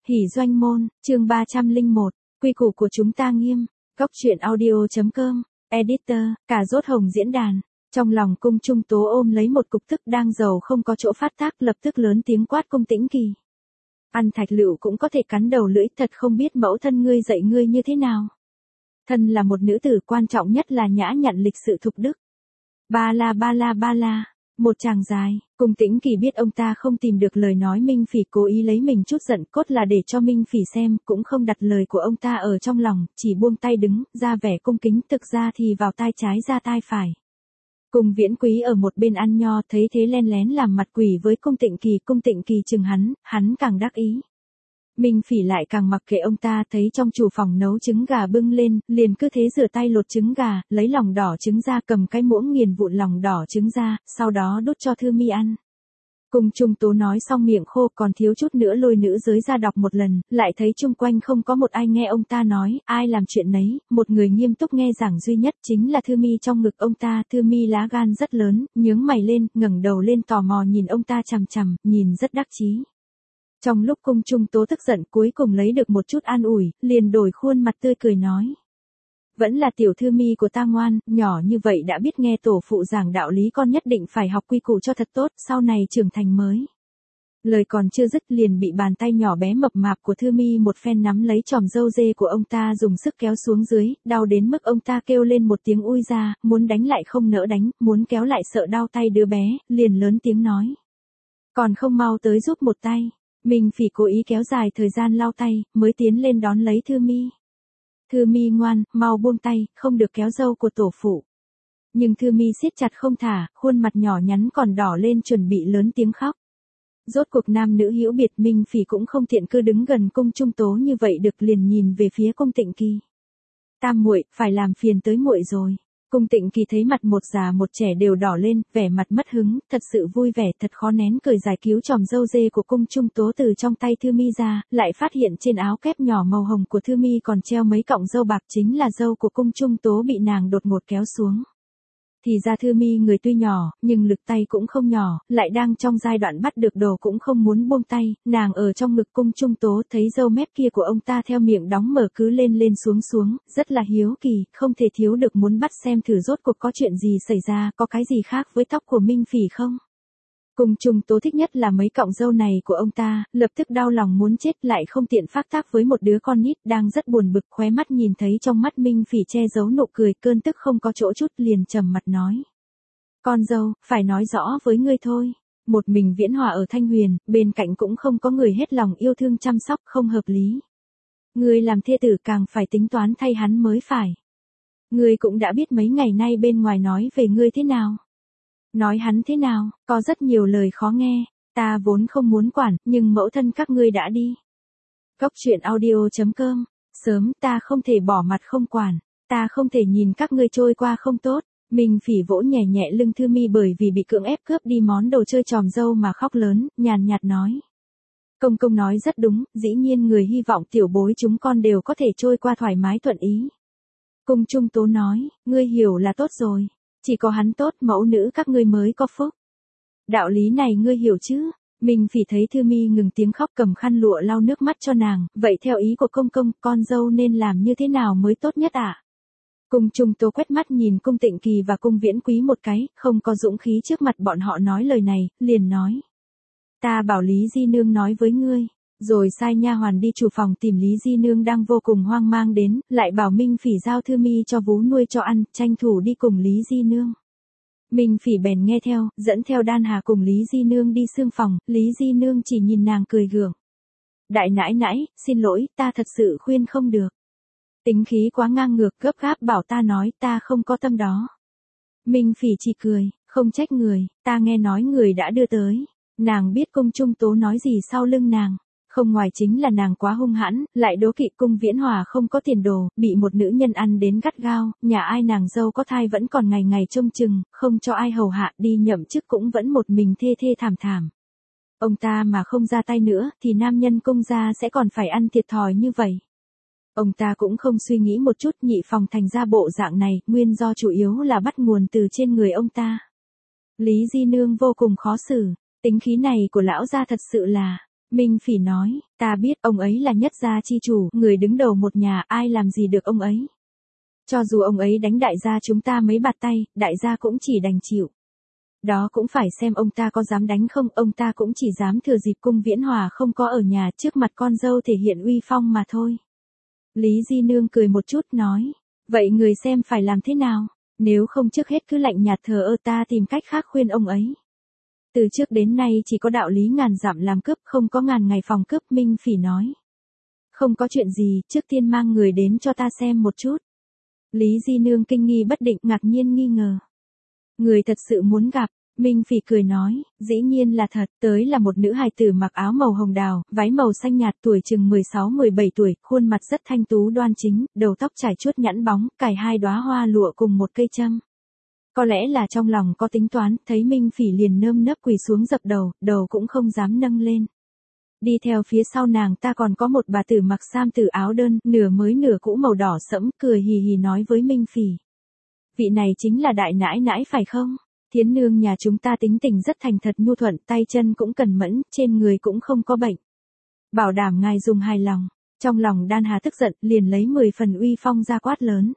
Hỷ doanh môn, chương 301, quy củ của chúng ta nghiêm. Góc truyện audio.com, editor, cà rốt hồng diễn đàn. Trong lòng Cung Trung Tố ôm lấy một cục tức đang giàu không có chỗ phát tác, lập tức lớn tiếng quát Cung Tĩnh Kỳ. Ăn thạch lựu cũng có thể cắn đầu lưỡi, thật không biết mẫu thân ngươi dạy ngươi như thế nào. Thân là một nữ tử, quan trọng nhất là nhã nhặn lịch sự thục đức. Ba la. Một tràng dài, Cung Tĩnh Kỳ biết ông ta không tìm được lời nói, Minh Phỉ cố ý lấy mình chút giận, cốt là để cho Minh Phỉ xem, cũng không đặt lời của ông ta ở trong lòng, chỉ buông tay đứng, ra vẻ cung kính, thực ra thì vào tai trái ra tai phải. Cung Viễn Quý ở một bên ăn nho, thấy thế len lén làm mặt quỷ với Cung Tịnh Kỳ chừng hắn càng đắc ý. Minh Phỉ lại càng mặc kệ ông ta, thấy trong chủ phòng nấu trứng gà bưng lên, liền cứ thế rửa tay lột trứng gà, lấy lòng đỏ trứng ra, cầm cái muỗng nghiền vụn lòng đỏ trứng ra, sau đó đút cho Thư Mi ăn. Cung Trung Tố nói xong miệng khô, còn thiếu chút nữa lôi nữ giới ra đọc một lần, lại thấy chung quanh không có một ai nghe ông ta nói, ai làm chuyện nấy, một người nghiêm túc nghe giảng duy nhất chính là Thư Mi trong ngực ông ta. Thư Mi lá gan rất lớn, nhướng mày lên, ngẩng đầu lên tò mò nhìn ông ta chằm chằm, nhìn rất đắc chí. Trong lúc Cung Trung Tố tức giận cuối cùng lấy được một chút an ủi, liền đổi khuôn mặt tươi cười nói. Vẫn là tiểu Thư Mi của ta ngoan, nhỏ như vậy đã biết nghe tổ phụ giảng đạo lý, con nhất định phải học quy củ cho thật tốt, sau này trưởng thành mới. Lời còn chưa dứt liền bị bàn tay nhỏ bé mập mạp của Thư Mi một phen nắm lấy chòm râu dê của ông ta, dùng sức kéo xuống dưới, đau đến mức ông ta kêu lên một tiếng ui ra, muốn đánh lại không nỡ đánh, muốn kéo lại sợ đau tay đứa bé, liền lớn tiếng nói. Còn không mau tới giúp một tay. Minh Phỉ cố ý kéo dài thời gian lau tay, mới tiến lên đón lấy Thư Mi. Thư Mi ngoan, mau buông tay, không được kéo râu của tổ phụ. Nhưng Thư Mi siết chặt không thả, khuôn mặt nhỏ nhắn còn đỏ lên, chuẩn bị lớn tiếng khóc. Rốt cuộc nam nữ hữu biệt, Minh Phỉ cũng không tiện cứ đứng gần Cung Trung Tố như vậy được, liền nhìn về phía Cung Tịnh Kỳ. Tam muội, phải làm phiền tới muội rồi. Cung Tịnh Kỳ thấy mặt một già một trẻ đều đỏ lên, vẻ mặt mất hứng, thật sự vui vẻ, thật khó nén cười, giải cứu chòm râu dê của Cung Trung Tố từ trong tay Thư Mi ra, lại phát hiện trên áo kép nhỏ màu hồng của Thư Mi còn treo mấy cọng râu bạc, chính là râu của Cung Trung Tố bị nàng đột ngột kéo xuống. Thì ra Thư Mi người tuy nhỏ, nhưng lực tay cũng không nhỏ, lại đang trong giai đoạn bắt được đồ cũng không muốn buông tay, nàng ở trong ngực Cung Trung Tố thấy râu mép kia của ông ta theo miệng đóng mở cứ lên xuống, rất là hiếu kỳ, không thể thiếu được muốn bắt xem thử rốt cuộc có chuyện gì xảy ra, có cái gì khác với tóc của Minh Phỉ không. Cung Trung Tố thích nhất là mấy cọng râu này của ông ta, lập tức đau lòng muốn chết, lại không tiện phát tác với một đứa con nít đang rất buồn bực, khóe mắt nhìn thấy trong mắt Minh Phỉ che giấu nụ cười, cơn tức không có chỗ chút, liền trầm mặt nói. Con dâu, phải nói rõ với ngươi thôi. Một mình Viễn Hòa ở Thanh Huyền, bên cạnh cũng không có người hết lòng yêu thương chăm sóc, không hợp lý. Ngươi làm thê tử càng phải tính toán thay hắn mới phải. Ngươi cũng đã biết mấy ngày nay bên ngoài nói về ngươi thế nào. Nói hắn thế nào, có rất nhiều lời khó nghe, ta vốn không muốn quản, nhưng mẫu thân các ngươi đã đi. Góc truyện audio.com, sớm ta không thể bỏ mặt không quản, ta không thể nhìn các ngươi trôi qua không tốt. Minh Phỉ vỗ nhẹ nhẹ lưng Thư Mi bởi vì bị cưỡng ép cướp đi món đồ chơi chòm râu mà khóc lớn, nhàn nhạt nói. Công công nói rất đúng, dĩ nhiên người hy vọng tiểu bối chúng con đều có thể trôi qua thoải mái thuận ý. Cung Trung Tố nói, ngươi hiểu là tốt rồi. Chỉ có hắn tốt, mẫu nữ các ngươi mới có phúc. Đạo lý này ngươi hiểu chứ? Minh Phỉ thấy Thư Mi ngừng tiếng khóc, cầm khăn lụa lau nước mắt cho nàng, vậy theo ý của công công, con dâu nên làm như thế nào mới tốt nhất ạ? Cung Trung Tố quét mắt nhìn Cung Tịnh Kỳ và Cung Viễn Quý một cái, không có dũng khí trước mặt bọn họ nói lời này, liền nói. Ta bảo Lý Di Nương nói với ngươi. Rồi sai nha hoàn đi chủ phòng tìm Lý Di Nương đang vô cùng hoang mang đến, lại bảo Minh Phỉ giao Thư Mi cho vú nuôi cho ăn, tranh thủ đi cùng Lý Di Nương. Minh Phỉ bèn nghe theo, dẫn theo Đan Hà cùng Lý Di Nương đi xương phòng, Lý Di Nương chỉ nhìn nàng cười gượng. Đại nãi nãi, xin lỗi, ta thật sự khuyên không được. Tính khí quá ngang ngược, gấp gáp bảo ta nói, ta không có tâm đó. Minh Phỉ chỉ cười, không trách người, ta nghe nói người đã đưa tới. Nàng biết Cung Trung Tố nói gì sau lưng nàng. Không ngoài chính là nàng quá hung hãn, lại đố kỵ Cung Viễn Hòa không có tiền đồ, bị một nữ nhân ăn đến gắt gao, nhà ai nàng dâu có thai vẫn còn ngày ngày trông chừng, không cho ai hầu hạ, đi nhậm chức cũng vẫn một mình thê thảm. Ông ta mà không ra tay nữa, thì nam nhân Cung gia sẽ còn phải ăn thiệt thòi như vậy. Ông ta cũng không suy nghĩ một chút, nhị phòng thành ra bộ dạng này, nguyên do chủ yếu là bắt nguồn từ trên người ông ta. Lý Di Nương vô cùng khó xử, tính khí này của lão gia thật sự là Minh Phỉ nói, ta biết ông ấy là nhất gia chi chủ, người đứng đầu một nhà, ai làm gì được ông ấy. Cho dù ông ấy đánh đại gia chúng ta mấy bạt tay, đại gia cũng chỉ đành chịu. Đó cũng phải xem ông ta có dám đánh không, ông ta cũng chỉ dám thừa dịp Cung Viễn Hòa không có ở nhà trước mặt con dâu thể hiện uy phong mà thôi. Lý Di Nương cười một chút nói, vậy người xem phải làm thế nào, nếu không trước hết cứ lạnh nhạt thờ ơ ta tìm cách khác khuyên ông ấy. Từ trước đến nay chỉ có đạo lý ngàn dặm làm cướp không có ngàn ngày phòng cướp, Minh Phỉ nói. Không có chuyện gì, trước tiên mang người đến cho ta xem một chút. Lý Di Nương kinh nghi bất định, ngạc nhiên nghi ngờ. Người thật sự muốn gặp, Minh Phỉ cười nói, dĩ nhiên là thật, tới là một nữ hài tử mặc áo màu hồng đào, váy màu xanh nhạt, tuổi chừng 16-17 tuổi, khuôn mặt rất thanh tú đoan chính, đầu tóc trải chuốt nhẵn bóng, cài 2 đóa hoa lụa cùng một cây châm. Có lẽ là trong lòng có tính toán, thấy Minh Phỉ liền nơm nớp quỳ xuống dập đầu, đầu cũng không dám nâng lên. Đi theo phía sau nàng ta còn có một bà tử mặc sam tử áo đơn, nửa mới nửa cũ màu đỏ sẫm, cười hì hì nói với Minh Phỉ. Vị này chính là đại nãi nãi phải không? Thiến nương nhà chúng ta tính tình rất thành thật nhu thuận, tay chân cũng cẩn mẫn, trên người cũng không có bệnh. Bảo đảm ngài dùng hài lòng. Trong lòng Đan Hà tức giận, liền lấy 10 phần uy phong ra quát lớn.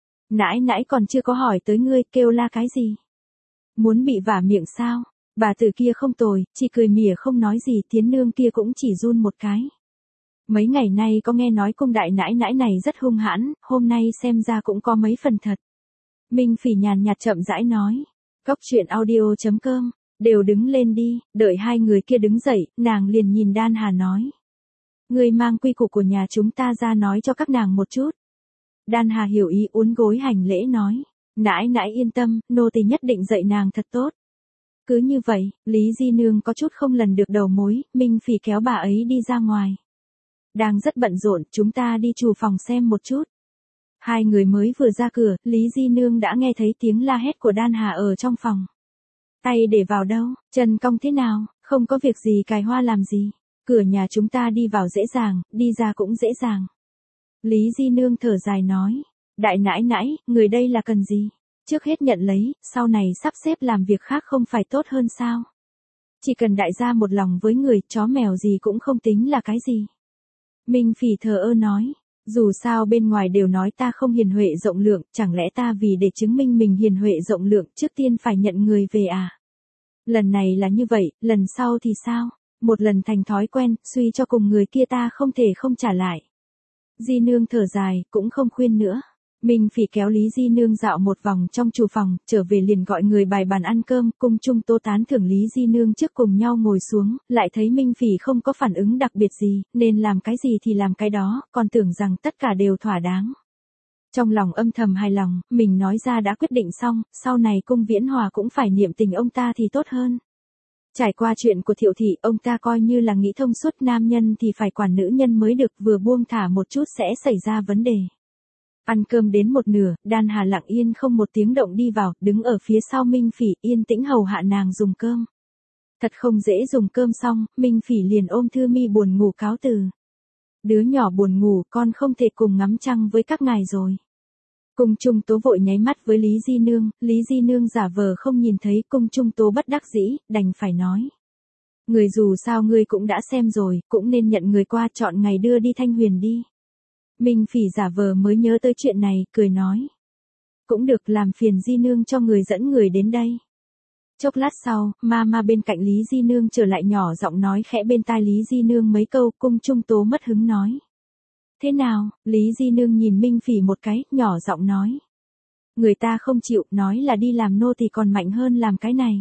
Nãi nãi còn chưa có hỏi tới ngươi, kêu la cái gì? Muốn bị vả miệng sao? Bà tử kia không tồi, chỉ cười mỉa không nói gì, Thiến nương kia cũng chỉ run một cái. Mấy ngày nay có nghe nói cung đại nãi nãi này rất hung hãn, hôm nay xem ra cũng có mấy phần thật. Minh Phỉ nhàn nhạt chậm rãi nói. Cóc truyện audio.com, đều đứng lên đi, đợi hai người kia đứng dậy, nàng liền nhìn Đan Hà nói. Người mang quy củ của nhà chúng ta ra nói cho các nàng một chút. Đan Hà hiểu ý uốn gối hành lễ nói. Nãi nãi yên tâm, nô tỳ nhất định dạy nàng thật tốt. Cứ như vậy, Lý Di Nương có chút không lần được đầu mối, Minh Phỉ kéo bà ấy đi ra ngoài. Đang rất bận rộn, chúng ta đi chủ phòng xem một chút. Hai người mới vừa ra cửa, Lý Di Nương đã nghe thấy tiếng la hét của Đan Hà ở trong phòng. Tay để vào đâu, chân cong thế nào, không có việc gì cài hoa làm gì. Cửa nhà chúng ta đi vào dễ dàng, đi ra cũng dễ dàng. Lý Di Nương thở dài nói. Đại nãi nãi, người đây là cần gì? Trước hết nhận lấy, sau này sắp xếp làm việc khác không phải tốt hơn sao? Chỉ cần đại gia một lòng với người, chó mèo gì cũng không tính là cái gì. Minh Phỉ thờ ơ nói. Dù sao bên ngoài đều nói ta không hiền huệ rộng lượng, chẳng lẽ ta vì để chứng minh mình hiền huệ rộng lượng trước tiên phải nhận người về à? Lần này là như vậy, lần sau thì sao? Một lần thành thói quen, suy cho cùng người kia ta không thể không trả lại. Di Nương thở dài, cũng không khuyên nữa. Minh Phỉ kéo Lý Di Nương dạo một vòng trong chủ phòng, trở về liền gọi người bày bàn ăn cơm, cung chung Tô tán thưởng Lý Di Nương trước cùng nhau ngồi xuống, lại thấy Minh Phỉ không có phản ứng đặc biệt gì, nên làm cái gì thì làm cái đó, còn tưởng rằng tất cả đều thỏa đáng. Trong lòng âm thầm hài lòng, mình nói ra đã quyết định xong, sau này Cung Viễn Hòa cũng phải niệm tình ông ta thì tốt hơn. Trải qua chuyện của Thiệu Thị, ông ta coi như là nghĩ thông suốt, nam nhân thì phải quản nữ nhân mới được, vừa buông thả một chút sẽ xảy ra vấn đề. Ăn cơm đến một nửa, Đan Hà lặng yên không một tiếng động đi vào, đứng ở phía sau Minh Phỉ, yên tĩnh hầu hạ nàng dùng cơm. Thật không dễ, dùng cơm xong, Minh Phỉ liền ôm Thư Mi buồn ngủ cáo từ. Đứa nhỏ buồn ngủ, con không thể cùng ngắm trăng với các ngài rồi. Cung Trung Tố vội nháy mắt với Lý Di Nương giả vờ không nhìn thấy, Cung Trung Tố bất đắc dĩ, đành phải nói. Người dù sao ngươi cũng đã xem rồi, cũng nên nhận người qua, chọn ngày đưa đi Thanh Huyền đi. Minh Phỉ giả vờ mới nhớ tới chuyện này, cười nói. Cũng được, làm phiền Di Nương cho người dẫn người đến đây. Chốc lát sau, Mama bên cạnh Lý Di Nương trở lại nhỏ giọng nói khẽ bên tai Lý Di Nương mấy câu, Cung Trung Tố mất hứng nói. Thế nào, Lý Di Nương nhìn Minh Phỉ một cái, nhỏ giọng nói. Người ta không chịu, nói là đi làm nô thì còn mạnh hơn làm cái này.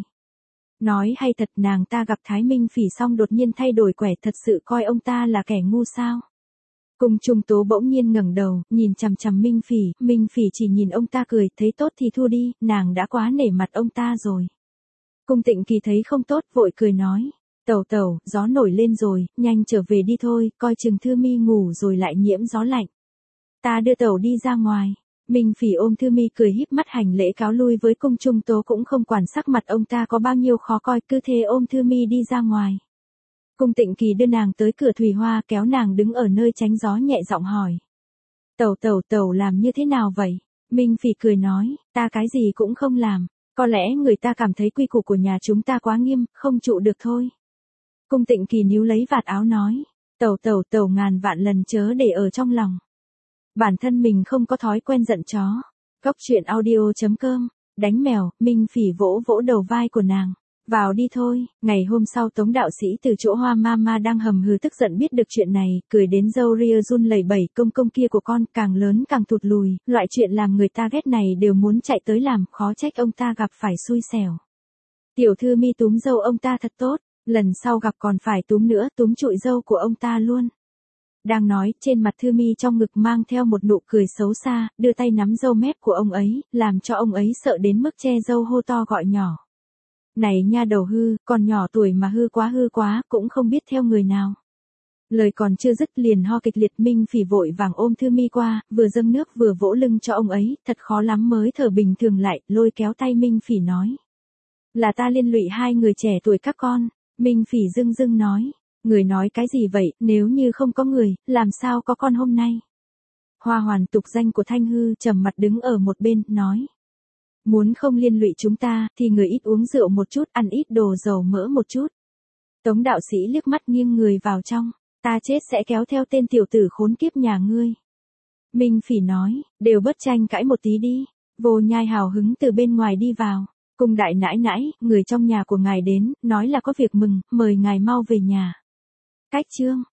Nói hay thật, nàng ta gặp Thái Minh Phỉ xong đột nhiên thay đổi quẻ, thật sự coi ông ta là kẻ ngu sao? Cung Trung Tố bỗng nhiên ngẩng đầu, nhìn chằm chằm Minh Phỉ chỉ nhìn ông ta cười, thấy tốt thì thua đi, nàng đã quá nể mặt ông ta rồi. Cung Tịnh Kỳ thấy không tốt, vội cười nói. Tẩu tẩu, gió nổi lên rồi, nhanh trở về đi thôi, coi chừng Thư Mi ngủ rồi lại nhiễm gió lạnh. Ta đưa tẩu đi ra ngoài. Minh Phỉ ôm Thư Mi cười híp mắt hành lễ cáo lui với Cung Trung Tố, cũng không quản sắc mặt ông ta có bao nhiêu khó coi, cứ thế ôm Thư Mi đi ra ngoài. Cung Tịnh Kỳ đưa nàng tới cửa thủy hoa, kéo nàng đứng ở nơi tránh gió, nhẹ giọng hỏi. Tẩu làm như thế nào vậy? Minh Phỉ cười nói, ta cái gì cũng không làm, có lẽ người ta cảm thấy quy củ của nhà chúng ta quá nghiêm, không trụ được thôi. Cung Tịnh Kỳ níu lấy vạt áo nói, tẩu ngàn vạn lần chớ để ở trong lòng. Bản thân mình không có thói quen giận chó. Góc truyện audio.com, đánh mèo, Minh Phỉ vỗ vỗ đầu vai của nàng. Vào đi thôi. Ngày hôm sau Tống đạo sĩ từ chỗ Hoa Mama đang hầm hừ tức giận biết được chuyện này, cười đến râu ria run lẩy bẩy, công kia của con càng lớn càng thụt lùi, loại chuyện làm người ta ghét này đều muốn chạy tới làm, khó trách ông ta gặp phải xui xẻo. Tiểu thư mi túm dâu ông ta thật tốt, lần sau gặp còn phải túm nữa, túm trụi dâu của ông ta luôn. Đang nói, trên mặt Thư Mi trong ngực mang theo một nụ cười xấu xa, đưa tay nắm râu mép của ông ấy, làm cho ông ấy sợ đến mức che râu hô to gọi nhỏ. Này nha đầu hư, còn nhỏ tuổi mà hư quá, cũng không biết theo người nào. Lời còn chưa dứt liền ho kịch liệt. Minh Phỉ vội vàng ôm Thư Mi qua, vừa dâng nước vừa vỗ lưng cho ông ấy, thật khó lắm mới thở bình thường lại, lôi kéo tay Minh Phỉ nói. Là ta liên lụy hai người trẻ tuổi các con. Minh Phỉ dưng nói. Người nói cái gì vậy, nếu như không có người, làm sao có con hôm nay? Hoa Hoàn tục danh của Thanh Hư trầm mặt đứng ở một bên, nói. Muốn không liên lụy chúng ta, thì người ít uống rượu một chút, ăn ít đồ dầu mỡ một chút. Tống đạo sĩ liếc mắt nghiêng người vào trong, ta chết sẽ kéo theo tên tiểu tử khốn kiếp nhà ngươi. Minh Phỉ nói, đều bớt tranh cãi một tí đi. Vô Nhai hào hứng từ bên ngoài đi vào. Cung đại nãi nãi, người trong nhà của ngài đến, nói là có việc mừng, mời ngài mau về nhà. Cách chương